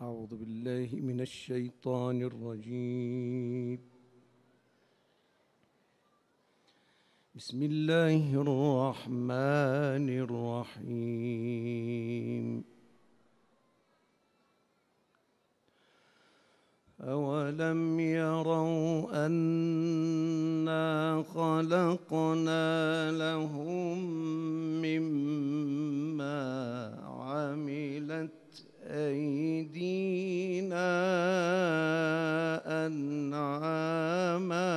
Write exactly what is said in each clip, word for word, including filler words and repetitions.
أعوذ بالله من الشيطان الرجيم. بسم الله الرحمن الرحيم. أولم يروا أنا خلقنا لهم مما عملت أيدينا أنعاما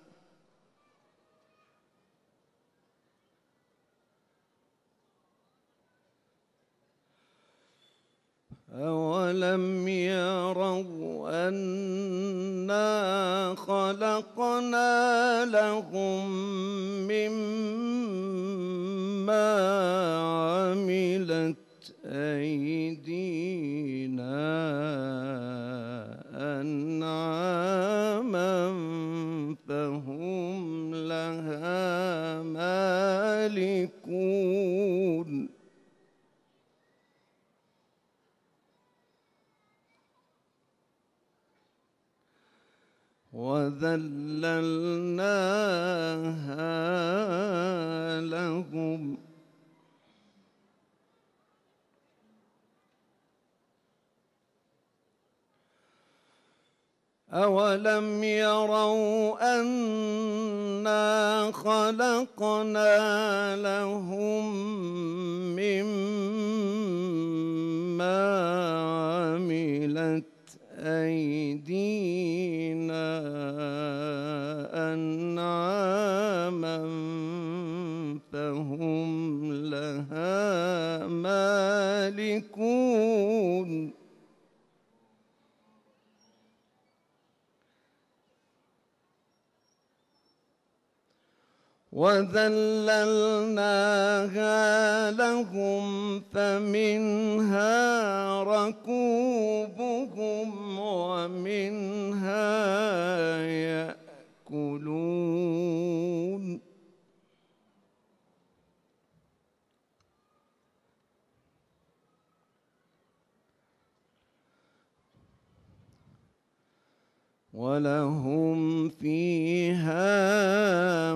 أولم يروا أنا خلقنا لهم مما عملت أيدينا أنعاما فهم لها مالكون وذللناها لهم أولم يروا أنا خلقنا لهم مما عملت أيدينا أنعاما فهم لها مالكون وذللناها لهم فمنها ركوبهم ومنها يأكلون ولهم فيها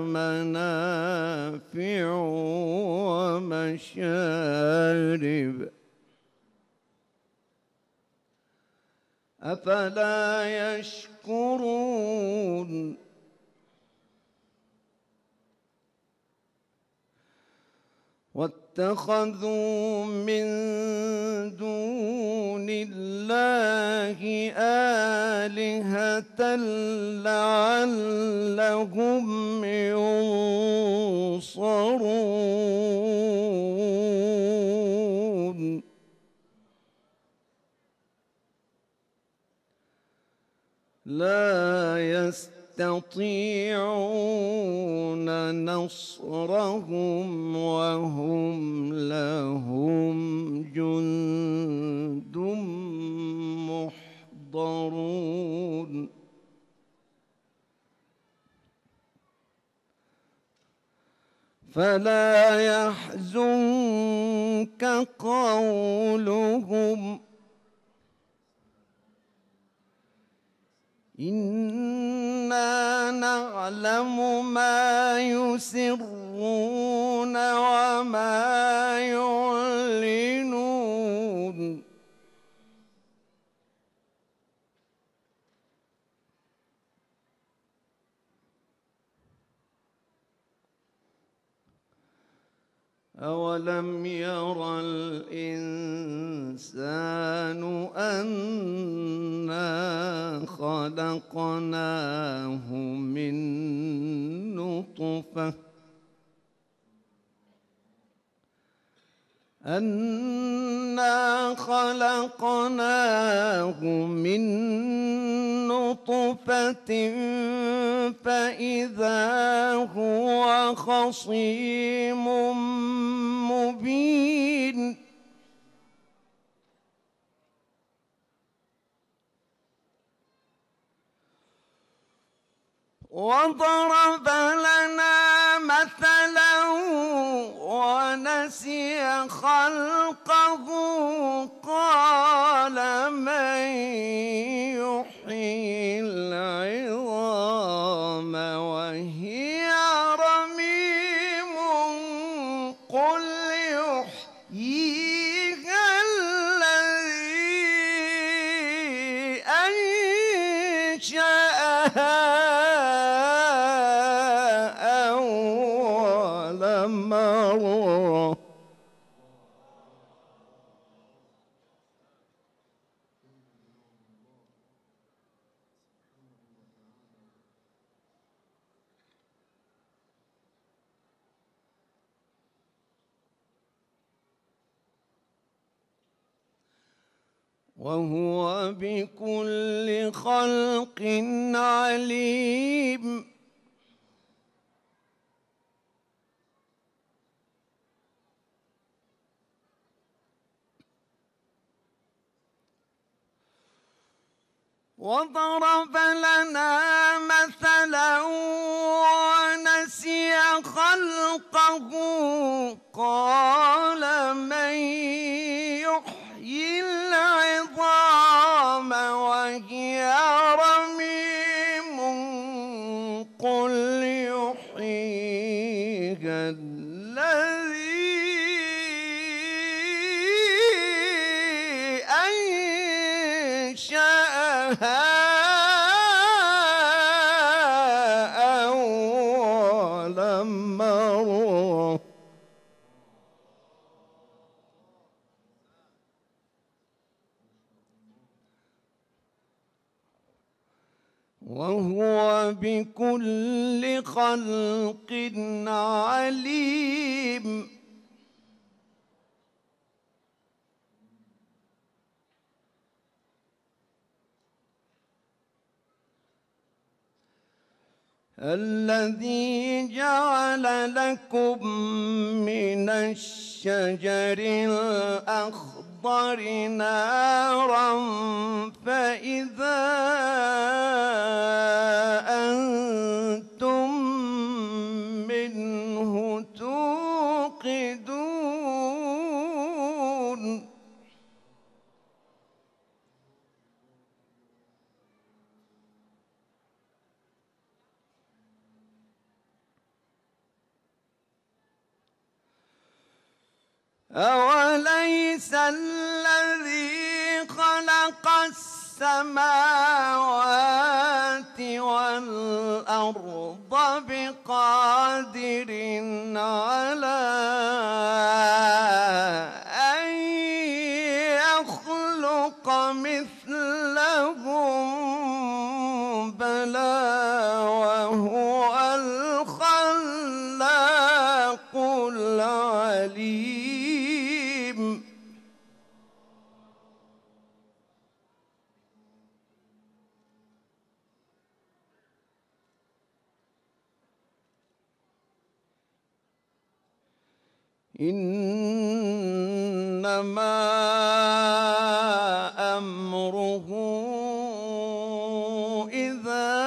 منافع ومشارب أفلا يشكرون واتخذوا من دون الله آلهة لعلهم ينصرون لا يستطيعون نصرهم وهم لهم جند محضرون فلا يحزنك قولهم إنا نعلم ما يسرون وما يعلنون أولم ير الإنسان أنا خلقناه من نطفة أنا خلقناه من نطفة فإذا هو خصيم مبين وضرب لنا مثلا ونسي خلقه قال من يحيي العظام وهي رميم قل يحييها الذي أنشأها أول مرة. وهو بكل خلق عليم. وضرب لنا مثلا ونسي خلقه قال من يحيي العظام وهي رميم قل يحييها الذي أنشأها أول مرة. وهو بكل خلق عليم. الذي جعل لكم من الشجر الأخضر نارا فإذا أنتم منه توقدون. أوليس الذي خلق السماوات والأرض بقادر على أن يخلق مثلهم بلى وهو الخلاق العليم. إنما أمره إذا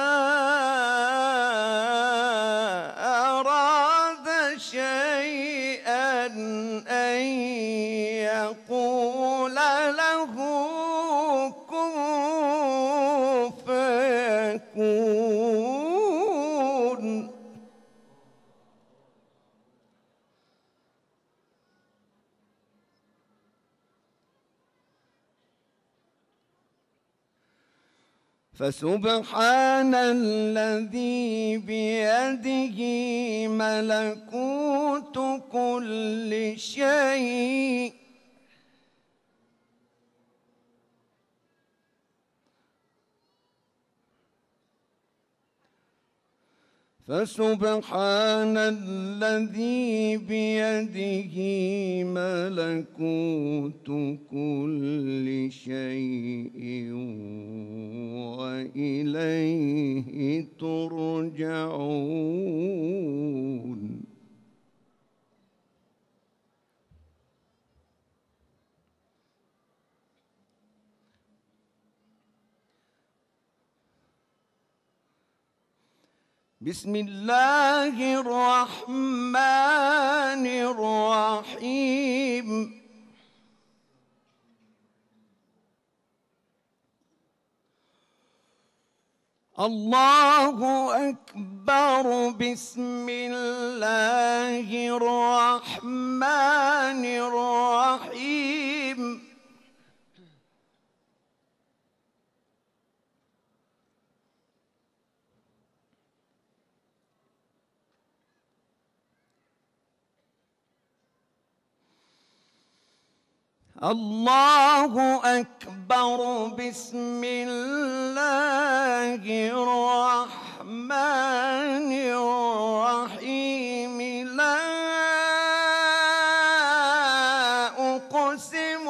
أراد شيئا أن يقول له كن فيكون. فسبحان الذي بيده ملكوت كل شيء فسبحان الذي بيده ملكوت كل شيء وإليه ترجعون. بسم الله الرحمن الرحيم. الله أكبر. بسم الله الرحمن الرحيم. الله أكبر. بسم الله الرحمن الرحيم. لا أقسم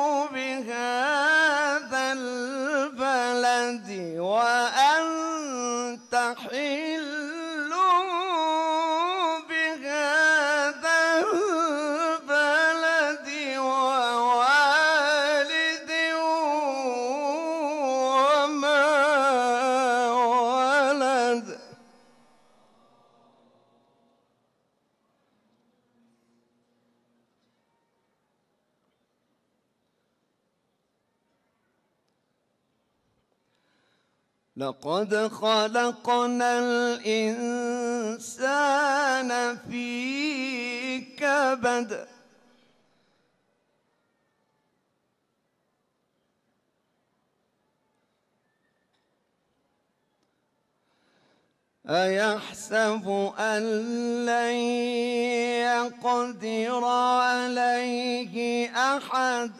بهذا البلد وأنت حل بهذا البلد ووالد وما ولد. لقد خلقنا الإنسان في كبد. أيحسب أن لن يقدر عليه أحد.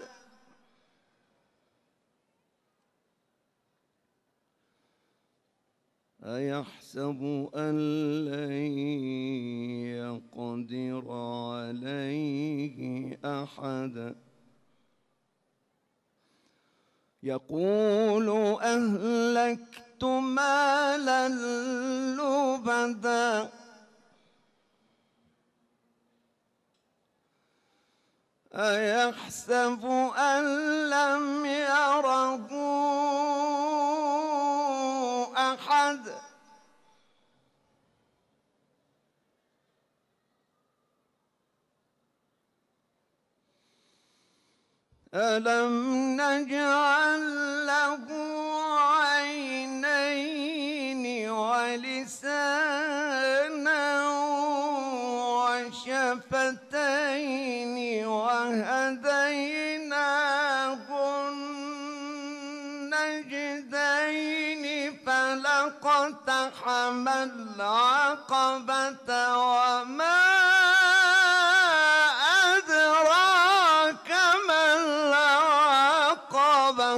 أيحسب أن لن يقدر عليه أحد. يقول أهلكت مالا لبدا. أيحسب أن لم يره أحد. ألم نجعل له عينين ولسانا وشفتين وهديناه النجدين فلاقتحم العقبة وما أدراك ما العقبة.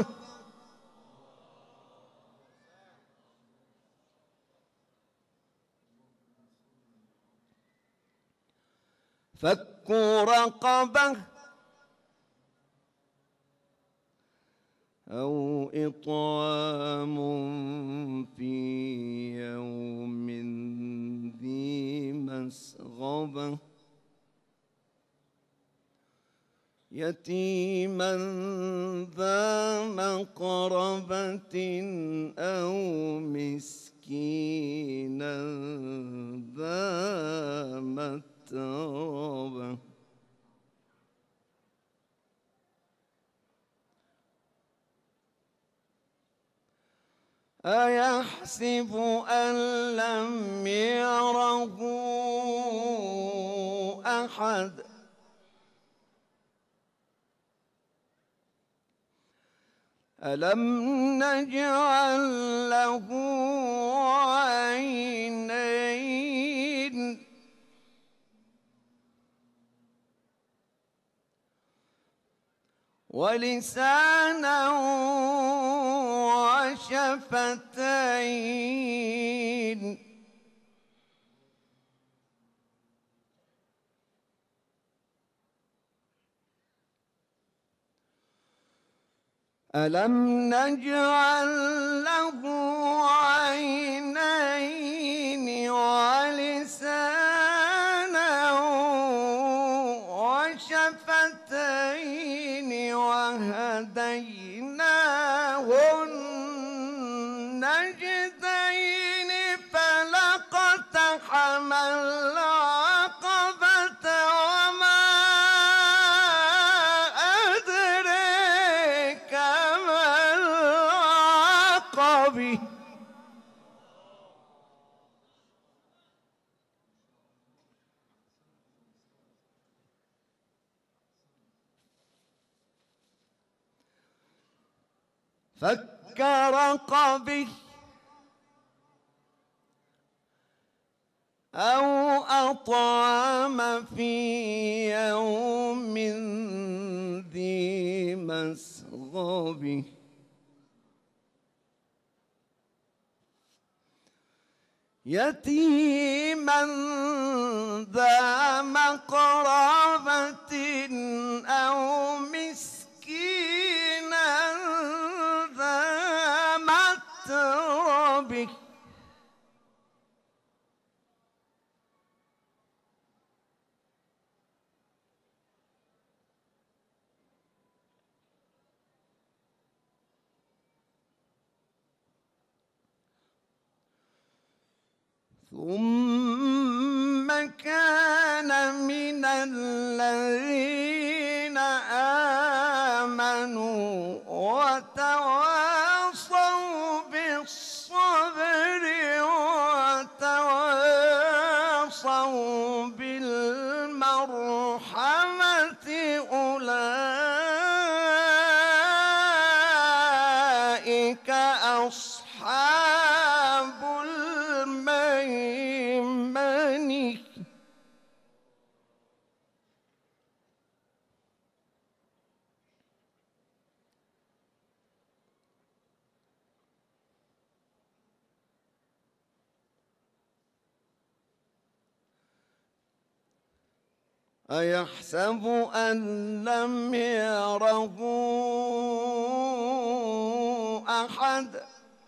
فك رقبة أو إطعام في يوم ذي مسغبة يتيما ذا مقربة أو مسكينا ذا متربة. أيحسب أن لم يره أحد. ألم نجعل له عينين ولسانا وشفتين ألم نجعل له عينين ولسانا وشفتين وهديناه النجدين فلاقتحم فلقتحم العقبة وما أدريك ما العقبة فك رقبه أو أطعم في يوم ذي مسغبة يتيما ذا مقربة أو مسكينا ذا متربة ثم كان من الذين آمنوا وتواصوا بالصبر وتواصوا بالمرحمة أولئك أصحاب الميمنة أيحسب أن لم يره أحد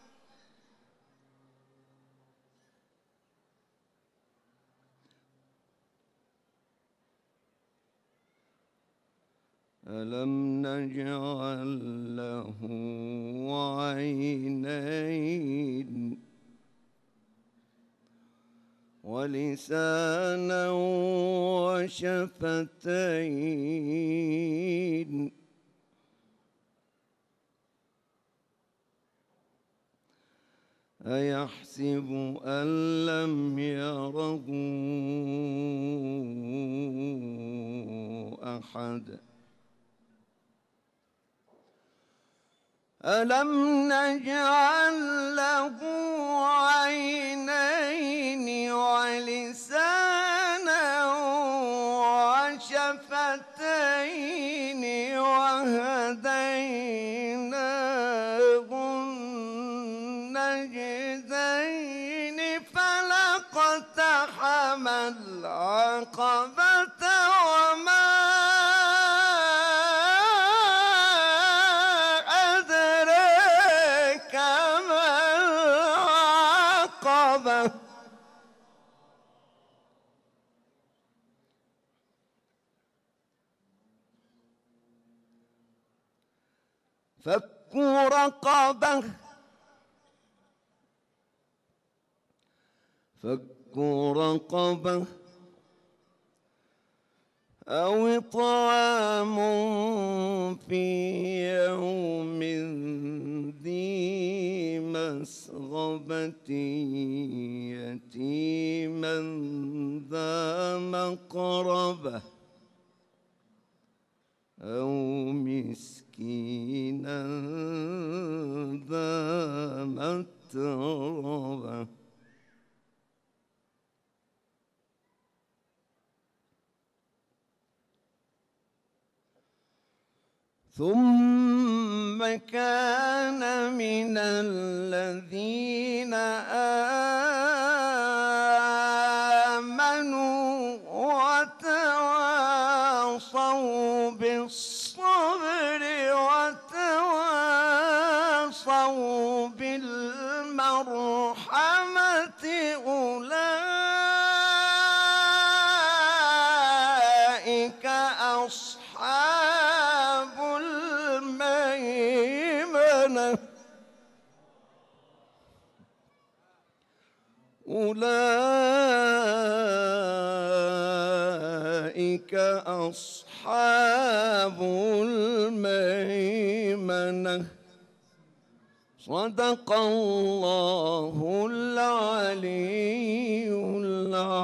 ألم نجعل له عينين ولسانا وشفتين أيحسب أن لم يره أحد ألم نجعل له عينين ولسانا وشفتين وهديناه النجدين فلقتحم العقبة وما أدريك ما العقبة فك رقبة فك رقبة أو إطعام في يوم ذي مسغبة يتيما ذا مقربة أو مسكينا ذا متربة ثم كان من الذين آمنوا وتواصوا بالصبر وتواصوا بالمرحمة أولئك أصحاب الميمنة أولئك أصحاب الميمنة. صدق الله العلي العظيم.